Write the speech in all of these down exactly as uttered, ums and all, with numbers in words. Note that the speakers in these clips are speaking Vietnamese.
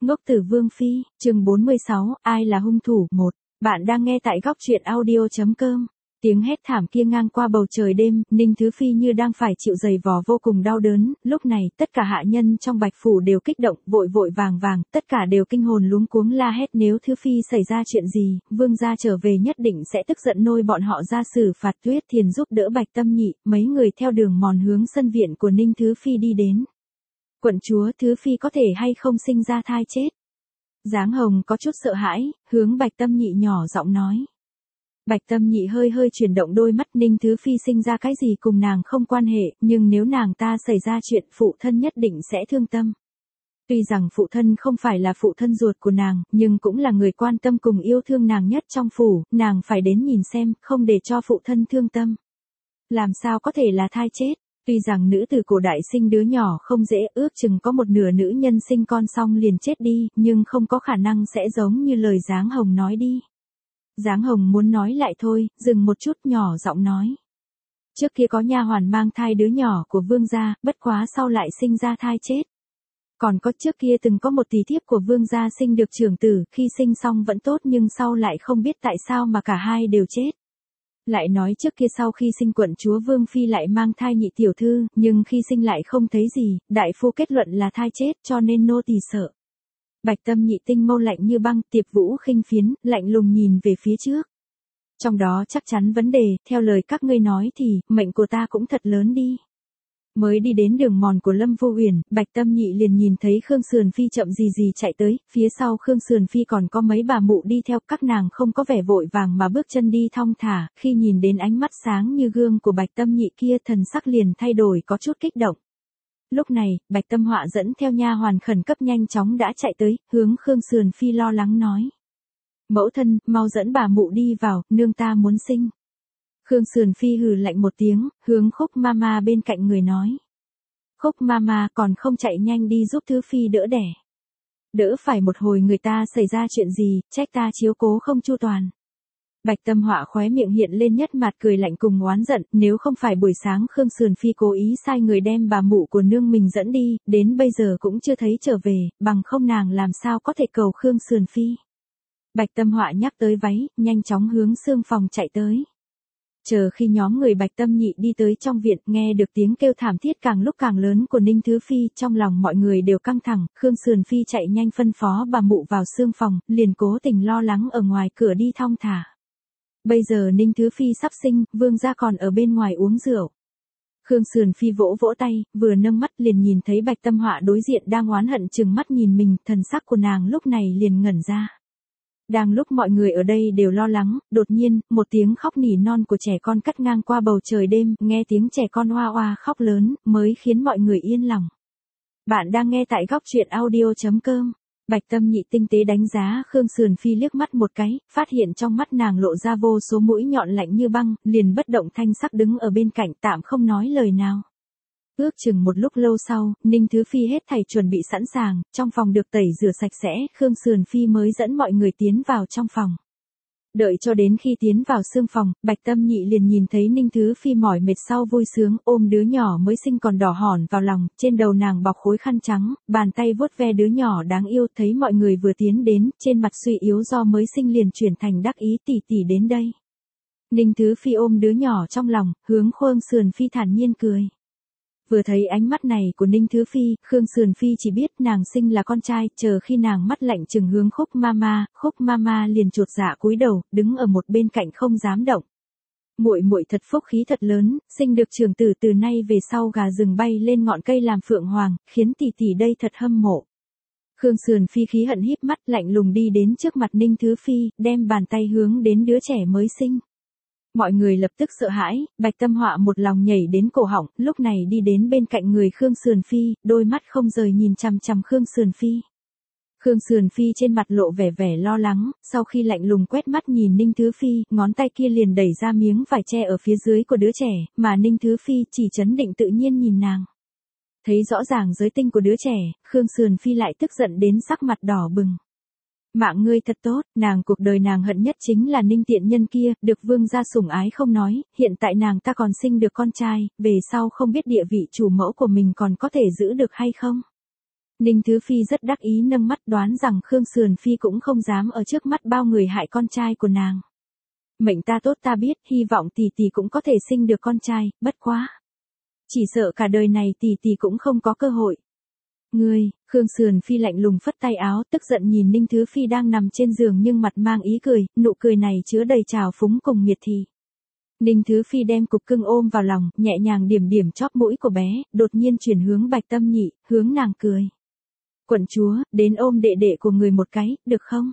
Ngốc Tử Vương Phi, chương bốn mươi sáu, ai là hung thủ? Một. Bạn đang nghe tại góc truyện audio.com. Tiếng hét thảm kia ngang qua bầu trời đêm, Ninh Thứ Phi như đang phải chịu giày vò vô cùng đau đớn, lúc này, tất cả hạ nhân trong Bạch Phủ đều kích động, vội vội vàng vàng, tất cả đều kinh hồn luống cuống la hét nếu Thứ Phi xảy ra chuyện gì, vương gia trở về nhất định sẽ tức giận nôi bọn họ ra xử phạt. Tuyết Thiền giúp đỡ Bạch Tâm Nhị, mấy người theo đường mòn hướng sân viện của Ninh Thứ Phi đi đến. Quận chúa, Thứ Phi có thể hay không sinh ra thai chết? Giáng Hồng có chút sợ hãi, hướng Bạch Tâm Nhị nhỏ giọng nói. Bạch Tâm Nhị hơi hơi chuyển động đôi mắt. Ninh Thứ Phi sinh ra cái gì cùng nàng không quan hệ, nhưng nếu nàng ta xảy ra chuyện, phụ thân nhất định sẽ thương tâm. Tuy rằng phụ thân không phải là phụ thân ruột của nàng, nhưng cũng là người quan tâm cùng yêu thương nàng nhất trong phủ, nàng phải đến nhìn xem, không để cho phụ thân thương tâm. Làm sao có thể là thai chết? Tuy rằng nữ tử cổ đại sinh đứa nhỏ không dễ, ước chừng có một nửa nữ nhân sinh con xong liền chết đi, nhưng không có khả năng sẽ giống như lời Giáng Hồng nói đi. Giáng Hồng muốn nói lại thôi, dừng một chút nhỏ giọng nói. Trước kia có nha hoàn mang thai đứa nhỏ của vương gia, bất quá sau lại sinh ra thai chết. Còn có trước kia từng có một tỷ thiếp của vương gia sinh được trưởng tử, khi sinh xong vẫn tốt nhưng sau lại không biết tại sao mà cả hai đều chết. Lại nói trước kia sau khi sinh quận chúa Vương Phi lại mang thai nhị tiểu thư, nhưng khi sinh lại không thấy gì, đại phu kết luận là thai chết cho nên nô tỳ sợ. Bạch Tâm Nhị tinh mâu lạnh như băng, Tiệp Vũ khinh phiến, lạnh lùng nhìn về phía trước. Trong đó chắc chắn vấn đề, theo lời các ngươi nói thì, mệnh của ta cũng thật lớn đi. Mới đi đến đường mòn của Lâm Vô Uyển, Bạch Tâm Nhị liền nhìn thấy Khương Sườn Phi chậm gì gì chạy tới, phía sau Khương Sườn Phi còn có mấy bà mụ đi theo, các nàng không có vẻ vội vàng mà bước chân đi thong thả, khi nhìn đến ánh mắt sáng như gương của Bạch Tâm Nhị kia, thần sắc liền thay đổi có chút kích động. Lúc này, Bạch Tâm Họa dẫn theo nha hoàn khẩn cấp nhanh chóng đã chạy tới, hướng Khương Sườn Phi lo lắng nói. Mẫu thân, mau dẫn bà mụ đi vào, nương ta muốn sinh. Khương Sườn Phi hừ lạnh một tiếng, hướng Khúc Mama bên cạnh người nói. Khúc Mama còn không chạy nhanh đi giúp Thứ Phi đỡ đẻ. Đỡ phải một hồi người ta xảy ra chuyện gì, trách ta chiếu cố không chu toàn. Bạch Tâm Họa khóe miệng hiện lên nhất mặt cười lạnh cùng oán giận, nếu không phải buổi sáng Khương Sườn Phi cố ý sai người đem bà mụ của nương mình dẫn đi, đến bây giờ cũng chưa thấy trở về, bằng không nàng làm sao có thể cầu Khương Sườn Phi. Bạch Tâm Họa nhắc tới váy, nhanh chóng hướng xương phòng chạy tới. Chờ khi nhóm người Bạch Tâm Nhị đi tới trong viện, nghe được tiếng kêu thảm thiết càng lúc càng lớn của Ninh Thứ Phi, trong lòng mọi người đều căng thẳng, Khương Sườn Phi chạy nhanh phân phó bà mụ vào xương phòng, liền cố tình lo lắng ở ngoài cửa đi thong thả. Bây giờ Ninh Thứ Phi sắp sinh, vương gia còn ở bên ngoài uống rượu. Khương Sườn Phi vỗ vỗ tay, vừa nâng mắt liền nhìn thấy Bạch Tâm Họa đối diện đang oán hận trừng mắt nhìn mình, thần sắc của nàng lúc này liền ngẩn ra. Đang lúc mọi người ở đây đều lo lắng, đột nhiên, một tiếng khóc nỉ non của trẻ con cắt ngang qua bầu trời đêm, nghe tiếng trẻ con oa oa khóc lớn, mới khiến mọi người yên lòng. Bạn đang nghe tại góc truyện audio.com. Bạch Tâm Nhị tinh tế đánh giá Khương Sườn Phi liếc mắt một cái, phát hiện trong mắt nàng lộ ra vô số mũi nhọn lạnh như băng, liền bất động thanh sắc đứng ở bên cạnh tạm không nói lời nào. Ước chừng một lúc lâu sau, Ninh Thứ Phi hết thảy chuẩn bị sẵn sàng, trong phòng được tẩy rửa sạch sẽ, Khương Sườn Phi mới dẫn mọi người tiến vào trong phòng. Đợi cho đến khi tiến vào xương phòng, Bạch Tâm Nhị liền nhìn thấy Ninh Thứ Phi mỏi mệt sau vui sướng, ôm đứa nhỏ mới sinh còn đỏ hòn vào lòng, trên đầu nàng bọc khối khăn trắng, bàn tay vuốt ve đứa nhỏ đáng yêu, thấy mọi người vừa tiến đến, trên mặt suy yếu do mới sinh liền chuyển thành đắc ý, tỷ tỷ đến đây. Ninh Thứ Phi ôm đứa nhỏ trong lòng, hướng Khương Sườn Phi thản nhiên cười. Vừa thấy ánh mắt này của Ninh Thứ Phi, Khương Sườn Phi chỉ biết nàng sinh là con trai, chờ khi nàng mắt lạnh trừng hướng Khúc Mama, Khúc Mama liền chột dạ cúi đầu, đứng ở một bên cạnh không dám động. Muội muội thật phúc khí thật lớn, sinh được trưởng tử, từ nay về sau gà rừng bay lên ngọn cây làm phượng hoàng, khiến tỷ tỷ đây thật hâm mộ. Khương Sườn Phi khí hận híp mắt lạnh lùng đi đến trước mặt Ninh Thứ Phi, đem bàn tay hướng đến đứa trẻ mới sinh. Mọi người lập tức sợ hãi, Bạch Tâm Họa một lòng nhảy đến cổ họng, lúc này đi đến bên cạnh người Khương Sườn Phi, đôi mắt không rời nhìn chằm chằm Khương Sườn Phi. Khương Sườn Phi trên mặt lộ vẻ vẻ lo lắng, sau khi lạnh lùng quét mắt nhìn Ninh Thứ Phi, ngón tay kia liền đẩy ra miếng vải che ở phía dưới của đứa trẻ, mà Ninh Thứ Phi chỉ trấn định tự nhiên nhìn nàng. Thấy rõ ràng giới tinh của đứa trẻ, Khương Sườn Phi lại tức giận đến sắc mặt đỏ bừng. Mạng ngươi thật tốt, nàng cuộc đời nàng hận nhất chính là Ninh tiện nhân kia, được vương gia sủng ái không nói, hiện tại nàng ta còn sinh được con trai, về sau không biết địa vị chủ mẫu của mình còn có thể giữ được hay không. Ninh Thứ Phi rất đắc ý nâng mắt đoán rằng Khương Sườn Phi cũng không dám ở trước mắt bao người hại con trai của nàng. Mệnh ta tốt ta biết, hy vọng tỷ tỷ cũng có thể sinh được con trai, bất quá. Chỉ sợ cả đời này tỷ tỷ cũng không có cơ hội. Ngươi, Khương Sườn Phi lạnh lùng phất tay áo, tức giận nhìn Ninh Thứ Phi đang nằm trên giường nhưng mặt mang ý cười, nụ cười này chứa đầy trào phúng cùng miệt thị. Ninh Thứ Phi đem cục cưng ôm vào lòng, nhẹ nhàng điểm điểm chóp mũi của bé, đột nhiên chuyển hướng Bạch Tâm Nhị, hướng nàng cười. Quận chúa, đến ôm đệ đệ của người một cái, được không?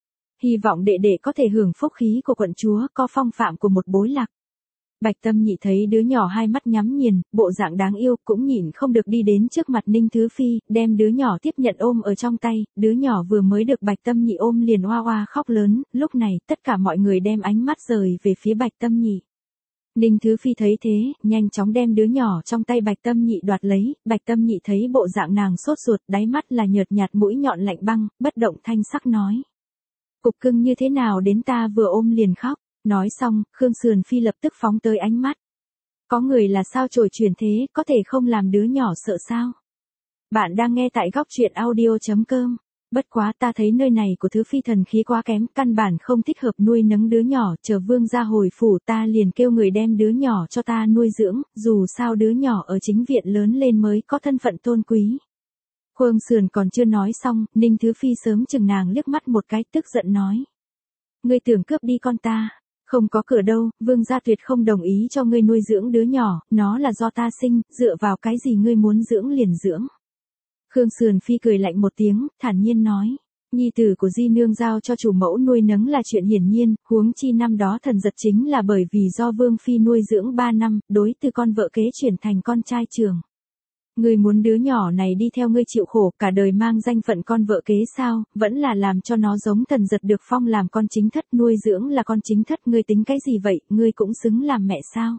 Hy vọng đệ đệ có thể hưởng phúc khí của quận chúa, có phong phạm của một bối lạc. Bạch Tâm Nhị thấy đứa nhỏ hai mắt nhắm nghiền, bộ dạng đáng yêu, cũng nhịn không được đi đến trước mặt Ninh Thứ Phi, đem đứa nhỏ tiếp nhận ôm ở trong tay, đứa nhỏ vừa mới được Bạch Tâm Nhị ôm liền oa oa khóc lớn, lúc này tất cả mọi người đem ánh mắt rời về phía Bạch Tâm Nhị. Ninh Thứ Phi thấy thế, nhanh chóng đem đứa nhỏ trong tay Bạch Tâm Nhị đoạt lấy, Bạch Tâm Nhị thấy bộ dạng nàng sốt ruột, đáy mắt là nhợt nhạt mũi nhọn lạnh băng, bất động thanh sắc nói. Cục cưng như thế nào đến ta vừa ôm liền khóc, nói xong, Khương Sườn Phi lập tức phóng tới ánh mắt. Có người là sao trổi chuyển thế, có thể không làm đứa nhỏ sợ sao? Bạn đang nghe tại góc truyện audio chấm com. Bất quá ta thấy nơi này của Thứ Phi thần khí quá kém, căn bản không thích hợp nuôi nấng đứa nhỏ, chờ vương gia hồi phủ ta liền kêu người đem đứa nhỏ cho ta nuôi dưỡng, dù sao đứa nhỏ ở chính viện lớn lên mới có thân phận tôn quý. Khương Sườn còn chưa nói xong, Ninh Thứ Phi sớm chừng nàng liếc mắt một cái, tức giận nói. Ngươi tưởng cướp đi con ta, không có cửa đâu, vương gia tuyệt không đồng ý cho ngươi nuôi dưỡng đứa nhỏ, nó là do ta sinh, dựa vào cái gì ngươi muốn dưỡng liền dưỡng. Khương Sườn Phi cười lạnh một tiếng, thản nhiên nói, nhi tử của di nương giao cho chủ mẫu nuôi nấng là chuyện hiển nhiên, huống chi năm đó thần giật chính là bởi vì do vương phi nuôi dưỡng ba năm, đối từ con vợ kế chuyển thành con trai trưởng. Ngươi muốn đứa nhỏ này đi theo ngươi chịu khổ, cả đời mang danh phận con vợ kế sao, vẫn là làm cho nó giống thần giật được phong làm con chính thất, nuôi dưỡng là con chính thất, ngươi tính cái gì vậy, ngươi cũng xứng làm mẹ sao?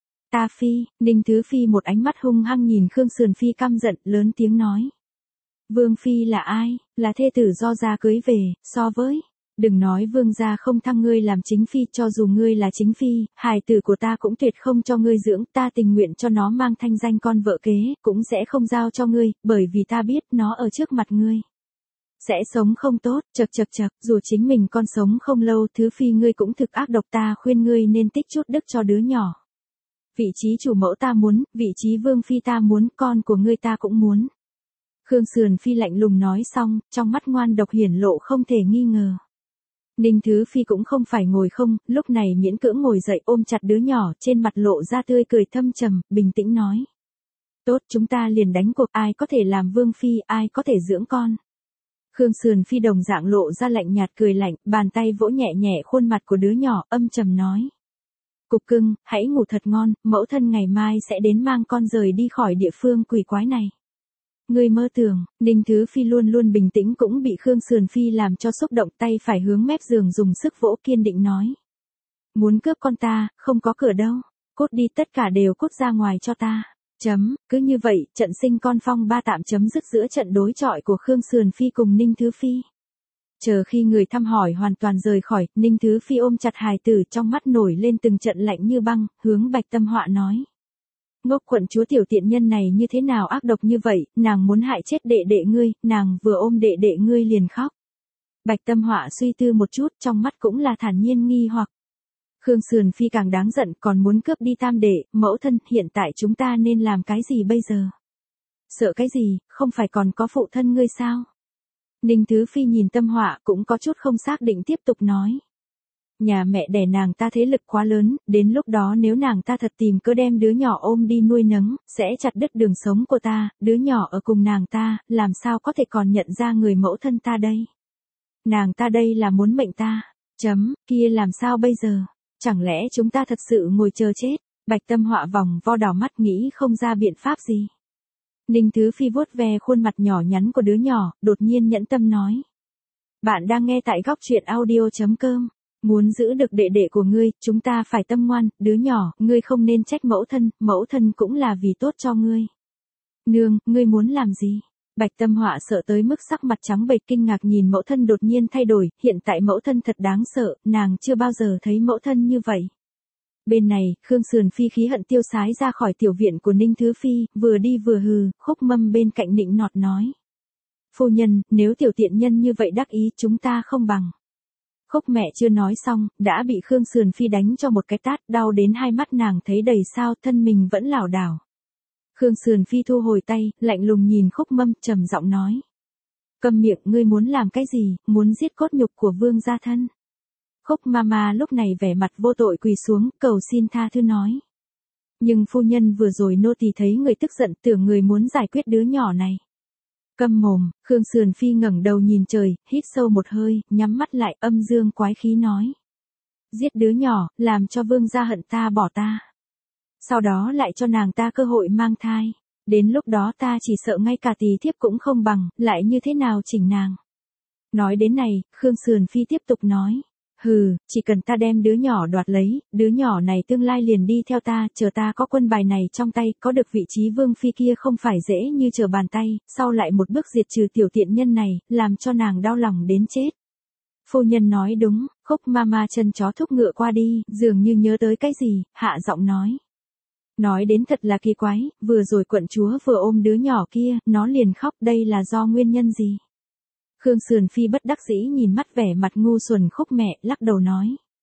Ta phi, Ninh Thứ Phi một ánh mắt hung hăng nhìn Khương Sườn Phi căm giận, lớn tiếng nói. Vương phi là ai, là thê tử do gia cưới về, so với, đừng nói vương gia không thăng ngươi làm chính phi, cho dù ngươi là chính phi, hài tử của ta cũng tuyệt không cho ngươi dưỡng, ta tình nguyện cho nó mang thanh danh con vợ kế, cũng sẽ không giao cho ngươi, bởi vì ta biết nó ở trước mặt ngươi sẽ sống không tốt, chật chật chật, dù chính mình con sống không lâu, Thứ Phi ngươi cũng thực ác độc, ta khuyên ngươi nên tích chút đức cho đứa nhỏ. Vị trí chủ mẫu ta muốn, vị trí vương phi ta muốn, con của ngươi ta cũng muốn. Khương Sườn Phi lạnh lùng nói xong, trong mắt ngoan độc hiển lộ không thể nghi ngờ. Ninh Thứ Phi cũng không phải ngồi không, lúc này miễn cưỡng ngồi dậy ôm chặt đứa nhỏ, trên mặt lộ ra tươi cười thâm trầm, bình tĩnh nói. Tốt, chúng ta liền đánh cuộc, ai có thể làm vương phi, ai có thể dưỡng con. Khương Sườn Phi đồng dạng lộ ra lạnh nhạt cười lạnh, bàn tay vỗ nhẹ nhẹ khuôn mặt của đứa nhỏ, âm trầm nói. Cục cưng, hãy ngủ thật ngon, mẫu thân ngày mai sẽ đến mang con rời đi khỏi địa phương quỷ quái này. Ngươi mơ tưởng, Ninh Thứ Phi luôn luôn bình tĩnh cũng bị Khương Sườn Phi làm cho xúc động, tay phải hướng mép giường dùng sức vỗ, kiên định nói. Muốn cướp con ta, không có cửa đâu, cút đi, tất cả đều cút ra ngoài cho ta. Chấm, cứ như vậy, trận sinh con phong ba tạm chấm dứt giữa trận đối chọi của Khương Sườn Phi cùng Ninh Thứ Phi. Chờ khi người thăm hỏi hoàn toàn rời khỏi, Ninh Thứ Phi ôm chặt hài tử, trong mắt nổi lên từng trận lạnh như băng, hướng Bạch Tâm Họa nói. Ngốc quận chúa tiểu tiện nhân này như thế nào ác độc như vậy, nàng muốn hại chết đệ đệ ngươi, nàng vừa ôm đệ đệ ngươi liền khóc. Bạch Tâm Họa suy tư một chút, trong mắt cũng là thản nhiên nghi hoặc. Khương Sườn Phi càng đáng giận, còn muốn cướp đi tam đệ, mẫu thân, hiện tại chúng ta nên làm cái gì bây giờ? Sợ cái gì, không phải còn có phụ thân ngươi sao? Ninh Thứ Phi nhìn Tâm Họa cũng có chút không xác định tiếp tục nói. Nhà mẹ đẻ nàng ta thế lực quá lớn, đến lúc đó nếu nàng ta thật tìm cớ đem đứa nhỏ ôm đi nuôi nấng, sẽ chặt đứt đường sống của ta, đứa nhỏ ở cùng nàng ta, làm sao có thể còn nhận ra người mẫu thân ta đây? Nàng ta đây là muốn mệnh ta, chấm, kia làm sao bây giờ? Chẳng lẽ chúng ta thật sự ngồi chờ chết? Bạch Tâm Họa vòng vo đỏ mắt nghĩ không ra biện pháp gì. Ninh Thứ Phi vuốt ve khuôn mặt nhỏ nhắn của đứa nhỏ, đột nhiên nhẫn tâm nói. Bạn đang nghe tại góc truyện audio chấm com. Muốn giữ được đệ đệ của ngươi, chúng ta phải tâm ngoan, đứa nhỏ, ngươi không nên trách mẫu thân, mẫu thân cũng là vì tốt cho ngươi. Nương, ngươi muốn làm gì? Bạch Tâm Họa sợ tới mức sắc mặt trắng bệch kinh ngạc nhìn mẫu thân đột nhiên thay đổi, hiện tại mẫu thân thật đáng sợ, nàng chưa bao giờ thấy mẫu thân như vậy. Bên này, Khương Sườn Phi khí hận tiêu sái ra khỏi tiểu viện của Ninh Thứ Phi, vừa đi vừa hừ, Khúc Mâm bên cạnh nịnh nọt nói. Phu nhân, nếu tiểu tiện nhân như vậy đắc ý chúng ta không bằng. Khúc mẹ chưa nói xong, đã bị Khương Sườn Phi đánh cho một cái tát, đau đến hai mắt nàng thấy đầy sao, thân mình vẫn lảo đảo. Khương Sườn Phi thu hồi tay, lạnh lùng nhìn Khúc Mâm, trầm giọng nói. Câm miệng, ngươi muốn làm cái gì, muốn giết cốt nhục của vương gia thân. Khúc Mama lúc này vẻ mặt vô tội quỳ xuống, cầu xin tha thứ nói. Nhưng phu nhân vừa rồi nô tỳ thấy người tức giận, tưởng người muốn giải quyết đứa nhỏ này. Câm mồm, Khương Sườn Phi ngẩng đầu nhìn trời, hít sâu một hơi, nhắm mắt lại, âm dương quái khí nói. Giết đứa nhỏ, làm cho vương gia hận ta bỏ ta. Sau đó lại cho nàng ta cơ hội mang thai. Đến lúc đó ta chỉ sợ ngay cả tỳ thiếp cũng không bằng, lại như thế nào chỉnh nàng. Nói đến này, Khương Sườn Phi tiếp tục nói. Hừ, chỉ cần ta đem đứa nhỏ đoạt lấy, đứa nhỏ này tương lai liền đi theo ta, chờ ta có quân bài này trong tay, có được vị trí vương phi kia không phải dễ như chờ bàn tay, sau lại một bước diệt trừ tiểu tiện nhân này, làm cho nàng đau lòng đến chết. Phu nhân nói đúng, Khúc Mama chân chó thúc ngựa qua đi, dường như nhớ tới cái gì, hạ giọng nói. Nói đến thật là kỳ quái, vừa rồi quận chúa vừa ôm đứa nhỏ kia, nó liền khóc, đây là do nguyên nhân gì? Khương Sườn Phi bất đắc dĩ nhìn mắt vẻ mặt ngu xuẩn Khúc mẹ, lắc đầu nói.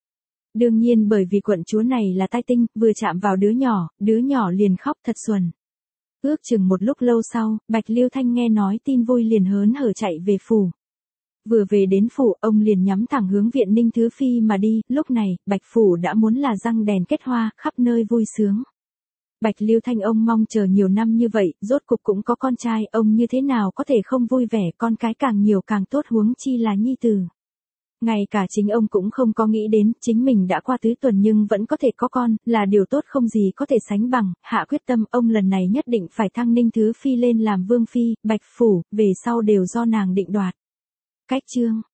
Đương nhiên bởi vì quận chúa này là tai tinh, vừa chạm vào đứa nhỏ, đứa nhỏ liền khóc thật xuẩn. Ước chừng một lúc lâu sau, Bạch Liêu Thanh nghe nói tin vui liền hớn hở chạy về phủ. Vừa về đến phủ, ông liền nhắm thẳng hướng viện Ninh Thứ Phi mà đi, lúc này, Bạch Phủ đã muốn là răng đèn kết hoa, khắp nơi vui sướng. Bạch Liêu Thanh ông mong chờ nhiều năm như vậy, rốt cục cũng có con trai, ông như thế nào có thể không vui vẻ, con cái càng nhiều càng tốt, huống chi là nhi tử. Ngay cả chính ông cũng không có nghĩ đến, chính mình đã qua tứ tuần nhưng vẫn có thể có con, là điều tốt không gì có thể sánh bằng, hạ quyết tâm ông lần này nhất định phải thăng Ninh Thứ Phi lên làm vương phi, Bạch Phủ, về sau đều do nàng định đoạt. Cách chương